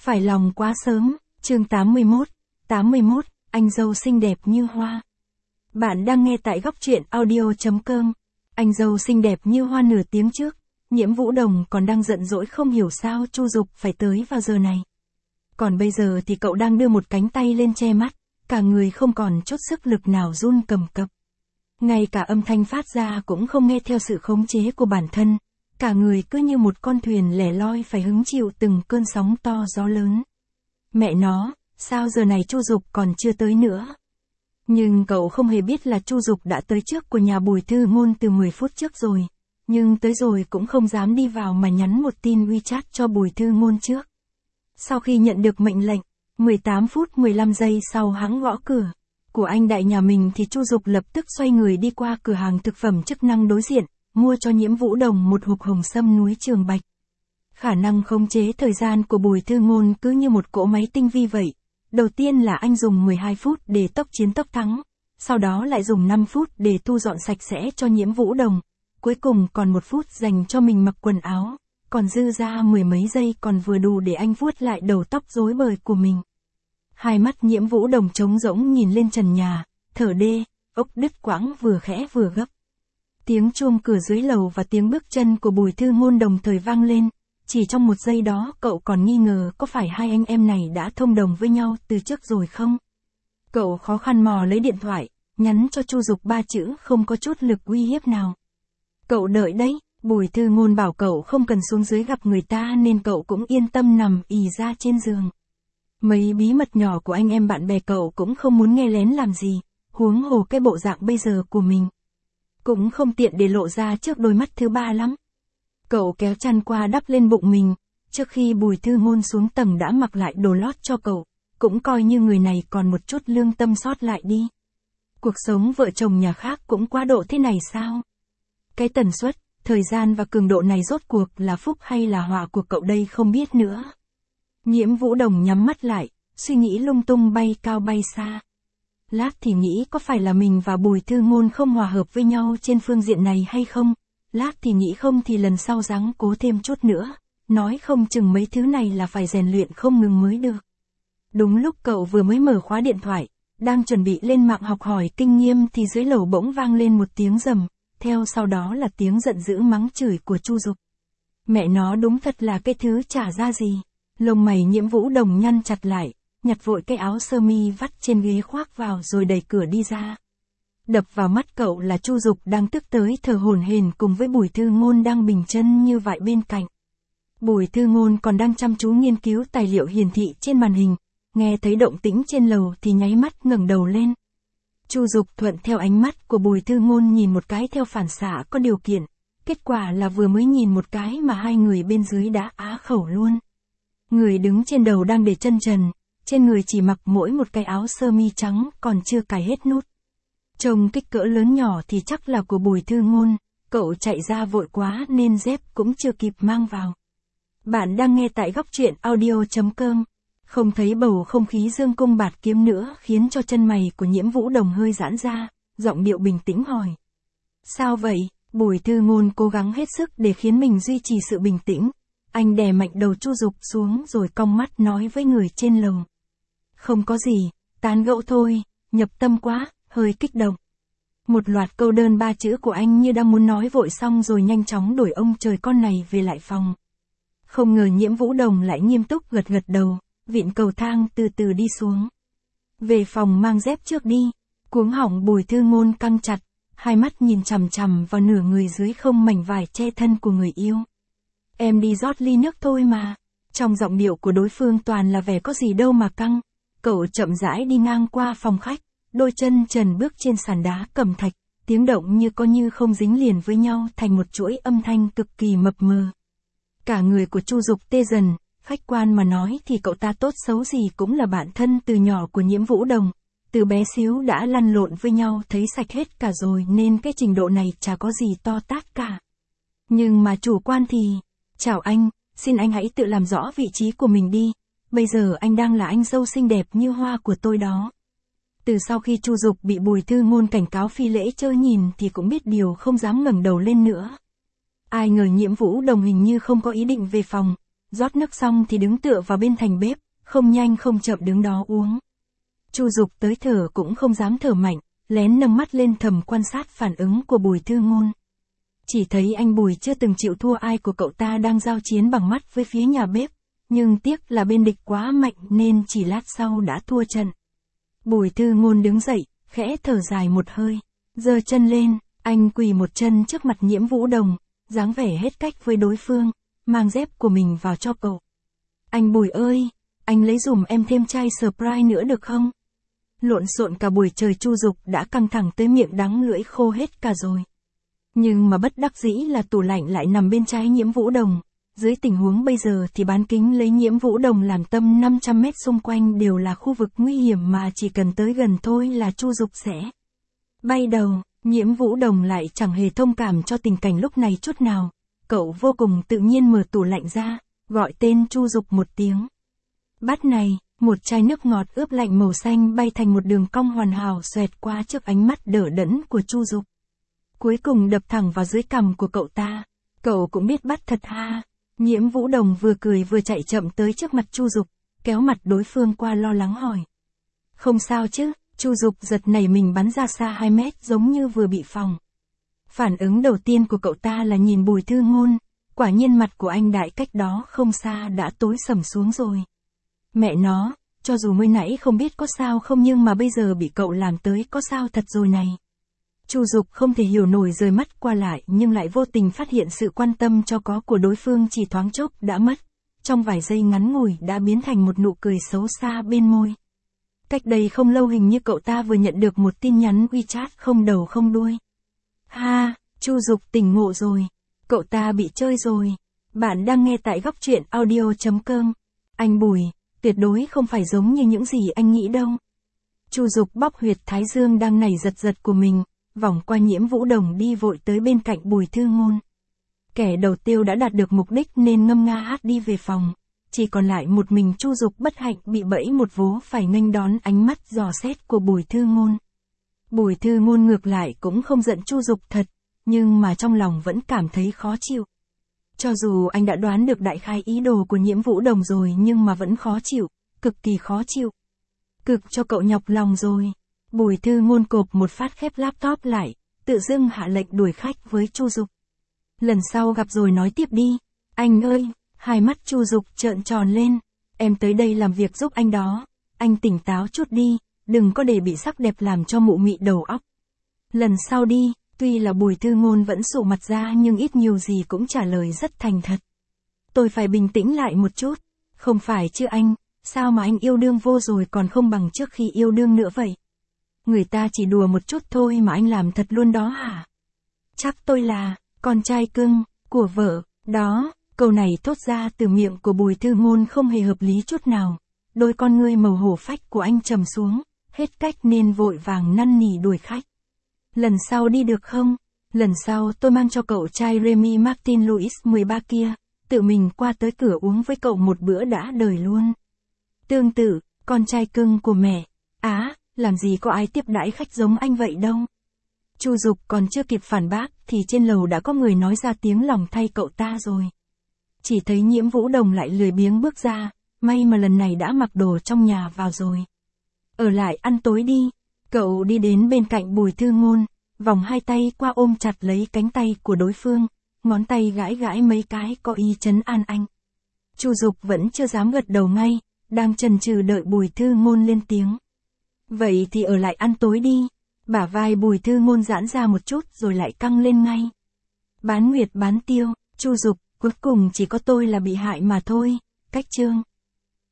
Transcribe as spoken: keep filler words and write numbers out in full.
Phải lòng quá sớm, chương tám mươi mốt, tám mươi mốt, anh dâu xinh đẹp như hoa. Bạn đang nghe tại góc truyện audio chấm com. Anh dâu xinh đẹp như hoa nửa tiếng trước, Nhiễm Vũ Đồng còn đang giận dỗi không hiểu sao Chu Dục phải tới vào giờ này. Còn bây giờ thì cậu đang đưa một cánh tay lên che mắt, cả người không còn chút sức lực nào run cầm cập. Ngay cả âm thanh phát ra cũng không nghe theo sự khống chế của bản thân, cả người cứ như một con thuyền lẻ loi phải hứng chịu từng cơn sóng to gió lớn. Mẹ nó, sao giờ này Chu Dục còn chưa tới nữa? Nhưng cậu không hề biết là Chu Dục đã tới trước của nhà Bùi Thư Ngôn từ mười phút trước rồi, nhưng tới rồi cũng không dám đi vào mà nhắn một tin WeChat cho Bùi Thư Ngôn trước. Sau khi nhận được mệnh lệnh, mười tám phút mười lăm giây sau hắn gõ cửa của anh đại nhà mình thì Chu Dục lập tức xoay người đi qua cửa hàng thực phẩm chức năng đối diện, mua cho Nhiễm Vũ Đồng một hộp hồng sâm núi Trường Bạch. Khả năng khống chế thời gian của Bùi Thư Ngôn cứ như một cỗ máy tinh vi vậy. Đầu tiên là anh dùng mười hai phút để tốc chiến tốc thắng, sau đó lại dùng năm phút để thu dọn sạch sẽ cho Nhiễm Vũ Đồng, cuối cùng còn một phút dành cho mình mặc quần áo, còn dư ra mười mấy giây còn vừa đủ để anh vuốt lại đầu tóc rối bời của mình. Hai mắt Nhiễm Vũ Đồng trống rỗng nhìn lên trần nhà, thở đê, ốc đứt quãng vừa khẽ vừa gấp. Tiếng chuông cửa dưới lầu và tiếng bước chân của Bùi Thư Ngôn đồng thời vang lên. Chỉ trong một giây đó cậu còn nghi ngờ có phải hai anh em này đã thông đồng với nhau từ trước rồi không? Cậu khó khăn mò lấy điện thoại, nhắn cho Chu Dục ba chữ không có chút lực uy hiếp nào. Cậu đợi đấy, Bùi Thư Ngôn bảo cậu không cần xuống dưới gặp người ta nên cậu cũng yên tâm nằm ì ra trên giường. Mấy bí mật nhỏ của anh em bạn bè cậu cũng không muốn nghe lén làm gì, huống hồ cái bộ dạng bây giờ của mình. Cũng không tiện để lộ ra trước đôi mắt thứ ba lắm. Cậu kéo chăn qua đắp lên bụng mình, trước khi Bùi Thư Ngôn xuống tầng đã mặc lại đồ lót cho cậu, cũng coi như người này còn một chút lương tâm sót lại đi. Cuộc sống vợ chồng nhà khác cũng quá độ thế này sao? Cái tần suất, thời gian và cường độ này rốt cuộc là phúc hay là họa của cậu đây không biết nữa. Nhiễm Vũ Đồng nhắm mắt lại, suy nghĩ lung tung bay cao bay xa. Lát thì nghĩ có phải là mình và Bùi Thư Ngôn không hòa hợp với nhau trên phương diện này hay không? Lát thì nghĩ không thì lần sau ráng cố thêm chút nữa, nói không chừng mấy thứ này là phải rèn luyện không ngừng mới được. Đúng lúc cậu vừa mới mở khóa điện thoại, đang chuẩn bị lên mạng học hỏi kinh nghiệm thì dưới lầu bỗng vang lên một tiếng rầm, theo sau đó là tiếng giận dữ mắng chửi của Chu Dục. Mẹ nó đúng thật là cái thứ chả ra gì. Lông mày Nhiễm Vũ Đồng nhăn chặt lại, nhặt vội cái áo sơ mi vắt trên ghế khoác vào rồi đẩy cửa đi ra. Đập vào mắt cậu là Chu Dục đang tức tới thở hổn hển cùng với Bùi Thư Ngôn đang bình chân như vậy bên cạnh. Bùi Thư Ngôn còn đang chăm chú nghiên cứu tài liệu hiển thị trên màn hình, nghe thấy động tĩnh trên lầu thì nháy mắt ngẩng đầu lên. Chu Dục thuận theo ánh mắt của Bùi Thư Ngôn nhìn một cái theo phản xạ có điều kiện, kết quả là vừa mới nhìn một cái mà hai người bên dưới đã á khẩu luôn. Người đứng trên đầu đang để chân trần, trên người chỉ mặc mỗi một cái áo sơ mi trắng còn chưa cài hết nút. Trông kích cỡ lớn nhỏ thì chắc là của Bùi Thư Ngôn, cậu chạy ra vội quá nên dép cũng chưa kịp mang vào. Bạn đang nghe tại góc truyện audio chấm com. Không thấy bầu không khí dương cung bạt kiếm nữa khiến cho chân mày của Nhiễm Vũ Đồng hơi giãn ra, giọng điệu bình tĩnh hỏi. Sao vậy? Bùi Thư Ngôn cố gắng hết sức để khiến mình duy trì sự bình tĩnh. Anh đè mạnh đầu Chu Dục xuống rồi cong mắt nói với người trên lầu. Không có gì, tán gẫu thôi, nhập tâm quá, hơi kích động. Một loạt câu đơn ba chữ của anh như đang muốn nói vội xong rồi nhanh chóng đuổi ông trời con này về lại phòng. Không ngờ Nhiễm Vũ Đồng lại nghiêm túc gật gật đầu, vịn cầu thang từ từ đi xuống. Về phòng mang dép trước đi, cuống họng Bùi Thư Ngôn căng chặt, hai mắt nhìn chằm chằm vào nửa người dưới không mảnh vải che thân của người yêu. Em đi rót ly nước thôi mà. Trong giọng điệu của đối phương toàn là vẻ có gì đâu mà căng. Cậu chậm rãi đi ngang qua phòng khách, đôi chân trần bước trên sàn đá cẩm thạch, tiếng động như có như không dính liền với nhau thành một chuỗi âm thanh cực kỳ mập mờ. Cả người của Chu Dục tê dần, khách quan mà nói thì cậu ta tốt xấu gì cũng là bạn thân từ nhỏ của Nhiễm Vũ Đồng, từ bé xíu đã lăn lộn với nhau thấy sạch hết cả rồi nên cái trình độ này chả có gì to tát cả. Nhưng mà chủ quan thì, chào anh, xin anh hãy tự làm rõ vị trí của mình đi, bây giờ anh đang là anh dâu xinh đẹp như hoa của tôi đó. Từ sau khi Chu Dục bị Bùi Thư Ngôn cảnh cáo phi lễ chớ nhìn thì cũng biết điều không dám ngẩng đầu lên nữa. Ai ngờ Nhiễm Vũ Đồng hình như không có ý định về phòng, rót nước xong thì đứng tựa vào bên thành bếp, không nhanh không chậm đứng đó uống. Chu Dục tới thở cũng không dám thở mạnh, lén nâng mắt lên thầm quan sát phản ứng của Bùi Thư Ngôn. Chỉ thấy anh Bùi chưa từng chịu thua ai của cậu ta đang giao chiến bằng mắt với phía nhà bếp, nhưng tiếc là bên địch quá mạnh nên chỉ lát sau đã thua trận. Bùi Thư Ngôn đứng dậy, khẽ thở dài một hơi, giơ chân lên, anh quỳ một chân trước mặt Nhiễm Vũ Đồng, dáng vẻ hết cách với đối phương, mang dép của mình vào cho cậu. Anh Bùi ơi, anh lấy dùm em thêm chai Sprite nữa được không? Lộn xộn cả buổi trời Chu Dục đã căng thẳng tới miệng đắng lưỡi khô hết cả rồi. Nhưng mà bất đắc dĩ là tủ lạnh lại nằm bên trái Nhiễm Vũ Đồng. Dưới tình huống bây giờ thì bán kính lấy Nhiễm Vũ Đồng làm tâm năm trăm mét xung quanh đều là khu vực nguy hiểm mà chỉ cần tới gần thôi là Chu Dục sẽ bay đầu. Nhiễm Vũ Đồng lại chẳng hề thông cảm cho tình cảnh lúc này chút nào. Cậu vô cùng tự nhiên mở tủ lạnh ra, gọi tên Chu Dục một tiếng. Bát này, một chai nước ngọt ướp lạnh màu xanh bay thành một đường cong hoàn hảo xoẹt qua trước ánh mắt đờ đẫn của Chu Dục. Cuối cùng đập thẳng vào dưới cằm của cậu ta. Cậu cũng biết bắt thật ha. Nhiễm Vũ Đồng vừa cười vừa chạy chậm tới trước mặt Chu Dục, kéo mặt đối phương qua lo lắng hỏi. Không sao chứ? Chu Dục giật nảy mình bắn ra xa hai mét giống như vừa bị phòng. Phản ứng đầu tiên của cậu ta là nhìn Bùi Thư Ngôn, quả nhiên mặt của anh đại cách đó không xa đã tối sầm xuống rồi. Mẹ nó, cho dù mới nãy không biết có sao không nhưng mà bây giờ bị cậu làm tới có sao thật rồi này. Chu Dục không thể hiểu nổi rời mắt qua lại nhưng lại vô tình phát hiện sự quan tâm cho có của đối phương chỉ thoáng chốc đã mất. Trong vài giây ngắn ngủi đã biến thành một nụ cười xấu xa bên môi. Cách đây không lâu hình như cậu ta vừa nhận được một tin nhắn WeChat không đầu không đuôi. Ha, Chu Dục tỉnh ngộ rồi. Cậu ta bị chơi rồi. Bạn đang nghe tại góc truyện audio chấm com. Anh Bùi, tuyệt đối không phải giống như những gì anh nghĩ đâu. Chu Dục bóp huyệt thái dương đang nảy giật giật của mình, vòng qua Nhiễm Vũ Đồng đi vội tới bên cạnh Bùi Thư Ngôn. Kẻ đầu tiêu đã đạt được mục đích nên ngâm nga hát đi về phòng. Chỉ còn lại một mình Chu Dục bất hạnh bị bẫy một vố phải nghênh đón ánh mắt dò xét của Bùi Thư Ngôn. Bùi Thư Ngôn ngược lại cũng không giận Chu Dục thật, nhưng mà trong lòng vẫn cảm thấy khó chịu. Cho dù anh đã đoán được đại khái ý đồ của Nhiễm Vũ Đồng rồi nhưng mà vẫn khó chịu, cực kỳ khó chịu. Cực cho cậu nhọc lòng rồi. Bùi Thư Ngôn cộp một phát khép laptop lại, tự dưng hạ lệnh đuổi khách với Chu Dục. Lần sau gặp rồi nói tiếp đi. Anh ơi, hai mắt Chu Dục trợn tròn lên. Em tới đây làm việc giúp anh đó. Anh tỉnh táo chút đi, đừng có để bị sắc đẹp làm cho mụ mị đầu óc. Lần sau đi. Tuy là Bùi Thư Ngôn vẫn sụ mặt ra nhưng ít nhiều gì cũng trả lời rất thành thật. Tôi phải bình tĩnh lại một chút. Không phải chứ anh, sao mà anh yêu đương vô rồi còn không bằng trước khi yêu đương nữa vậy? Người ta chỉ đùa một chút thôi mà anh làm thật luôn đó hả? Chắc tôi là con trai cưng của vợ, đó. Câu này thốt ra từ miệng của Bùi Thư Ngôn không hề hợp lý chút nào. Đôi con ngươi màu hổ phách của anh trầm xuống, hết cách nên vội vàng năn nỉ đuổi khách. Lần sau đi được không? Lần sau tôi mang cho cậu trai Remy Martin Louis mười ba kia, tự mình qua tới cửa uống với cậu một bữa đã đời luôn. Tương tự, con trai cưng của mẹ. Á, làm gì có ai tiếp đãi khách giống anh vậy đâu. Chu Dục còn chưa kịp phản bác thì trên lầu đã có người nói ra tiếng lòng thay cậu ta rồi. Chỉ thấy Nhiễm Vũ Đồng lại lười biếng bước ra, may mà lần này đã mặc đồ trong nhà vào rồi. Ở lại ăn tối đi. Cậu đi đến bên cạnh Bùi Thư Ngôn, vòng hai tay qua ôm chặt lấy cánh tay của đối phương, ngón tay gãi gãi mấy cái có ý trấn an anh. Chu Dục vẫn chưa dám gật đầu ngay, đang chần chừ đợi Bùi Thư Ngôn lên tiếng. Vậy thì ở lại ăn tối đi. Bả vai Bùi Thư Ngôn giãn ra một chút rồi lại căng lên ngay. Bán nguyệt bán tiêu, Chu Dục, cuối cùng chỉ có tôi là bị hại mà thôi. Cách chương.